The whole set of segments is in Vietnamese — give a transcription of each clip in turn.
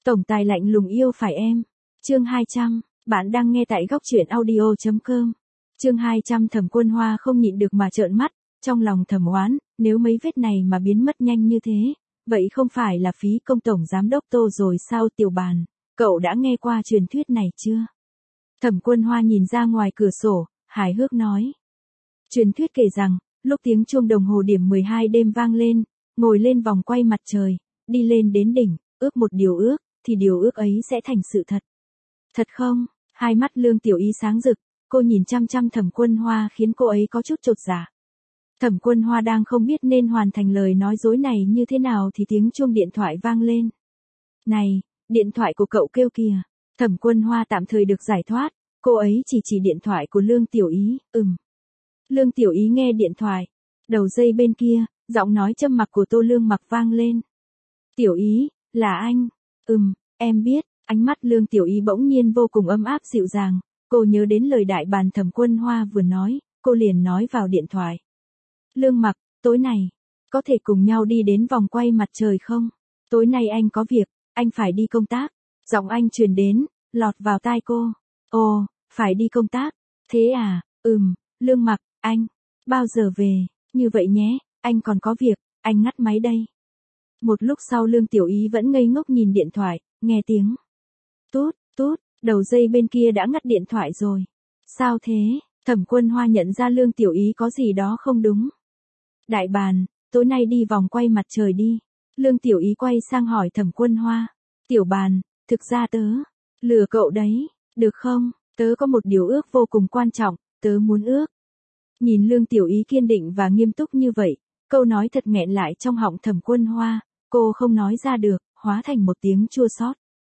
Tổng tài lạnh lùng yêu phải em. Chương 200, bạn đang nghe tại góc truyện audio.com. Chương 200 Thẩm Quân Hoa không nhịn được mà trợn mắt, trong lòng thầm oán, nếu mấy vết này mà biến mất nhanh như thế, vậy không phải là phí công tổng giám đốc Tô rồi sao? Tiểu Bàn, cậu đã nghe qua truyền thuyết này chưa? Thẩm Quân Hoa nhìn ra ngoài cửa sổ, hài hước nói. Truyền thuyết kể rằng, lúc tiếng chuông đồng hồ điểm 12 đêm vang lên, ngồi lên vòng quay mặt trời, đi lên đến đỉnh, ước một điều ước, thì điều ước ấy sẽ thành sự thật. Thật không? Hai mắt Lương Tiểu Ý sáng rực, cô nhìn chăm chăm Thẩm Quân Hoa khiến cô ấy có chút chột dạ. Thẩm Quân Hoa đang không biết nên hoàn thành lời nói dối này như thế nào thì tiếng chuông điện thoại vang lên. Này, điện thoại của cậu kêu kìa. Thẩm Quân Hoa tạm thời được giải thoát, cô ấy chỉ điện thoại của Lương Tiểu Ý, Lương Tiểu Ý nghe điện thoại, đầu dây bên kia, giọng nói châm mặc của Tô Lương Mặc vang lên. Tiểu Ý, là anh. Em biết. Ánh mắt Lương Tiểu Ý bỗng nhiên vô cùng ấm áp dịu dàng, cô nhớ đến lời đại bàn Thẩm Quân Hoa vừa nói, cô liền nói vào điện thoại. Lương Mặc, tối này, có thể cùng nhau đi đến vòng quay mặt trời không? Tối nay anh có việc, anh phải đi công tác. Giọng anh truyền đến, lọt vào tai cô. Ồ, phải đi công tác. Thế à, Lương Mặc, anh, bao giờ về? Như vậy nhé, anh còn có việc, anh ngắt máy đây. Một lúc sau Lương Tiểu Ý vẫn ngây ngốc nhìn điện thoại, nghe tiếng. Tút, tút, đầu dây bên kia đã ngắt điện thoại rồi. Sao thế? Thẩm Quân Hoa nhận ra Lương Tiểu Ý có gì đó không đúng. Đại bàn, tối nay đi vòng quay mặt trời đi. Lương Tiểu Ý quay sang hỏi Thẩm Quân Hoa. Tiểu Bàn, thực ra tớ, lừa cậu đấy, được không? Tớ có một điều ước vô cùng quan trọng, tớ muốn ước. Nhìn Lương Tiểu Ý kiên định và nghiêm túc như vậy, câu nói thật nghẹn lại trong họng Thẩm Quân Hoa, cô không nói ra được, hóa thành một tiếng chua xót.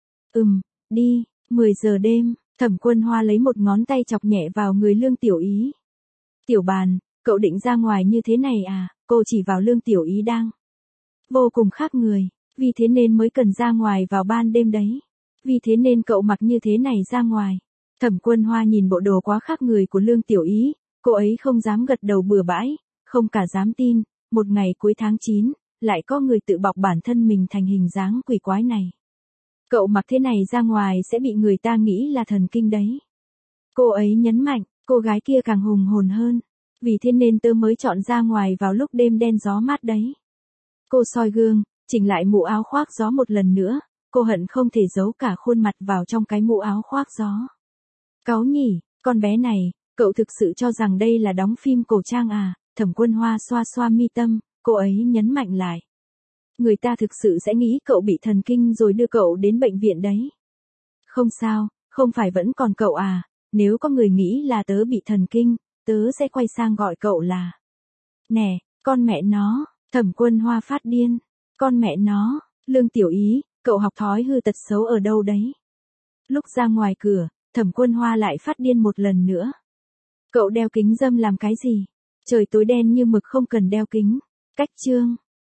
Đi, 10 giờ đêm, Thẩm Quân Hoa lấy một ngón tay chọc nhẹ vào người Lương Tiểu Ý. Tiểu Bàn, cậu định ra ngoài như thế này à? Cô chỉ vào Lương Tiểu Ý đang vô cùng khác người, vì thế nên mới cần ra ngoài vào ban đêm đấy. Vì thế nên cậu mặc như thế này ra ngoài. Thẩm Quân Hoa nhìn bộ đồ quá khác người của Lương Tiểu Ý, cô ấy không dám gật đầu bừa bãi, không cả dám tin, một ngày cuối tháng 9, lại có người tự bọc bản thân mình thành hình dáng quỷ quái này. Cậu mặc thế này ra ngoài sẽ bị người ta nghĩ là thần kinh đấy. Cô ấy nhấn mạnh, cô gái kia càng hùng hồn hơn. Vì thế nên tớ mới chọn ra ngoài vào lúc đêm đen gió mát đấy. Cô soi gương, chỉnh lại mũ áo khoác gió một lần nữa, cô hận không thể giấu cả khuôn mặt vào trong cái mũ áo khoác gió. Cáu nhỉ, con bé này, cậu thực sự cho rằng đây là đóng phim cổ trang à? Thẩm Quân Hoa xoa xoa mi tâm, cô ấy nhấn mạnh lại. Người ta thực sự sẽ nghĩ cậu bị thần kinh rồi đưa cậu đến bệnh viện đấy. Không sao, không phải vẫn còn cậu à, nếu có người nghĩ là tớ bị thần kinh, tớ sẽ quay sang gọi cậu là. Nè, con mẹ nó, Thẩm Quân Hoa phát điên. Con mẹ nó, Lương Tiểu Ý, cậu học thói hư tật xấu ở đâu đấy? Lúc ra ngoài cửa, Thẩm Quân Hoa lại phát điên một lần nữa. Cậu đeo kính râm làm cái gì? Trời tối đen như mực không cần đeo kính. Cách chương.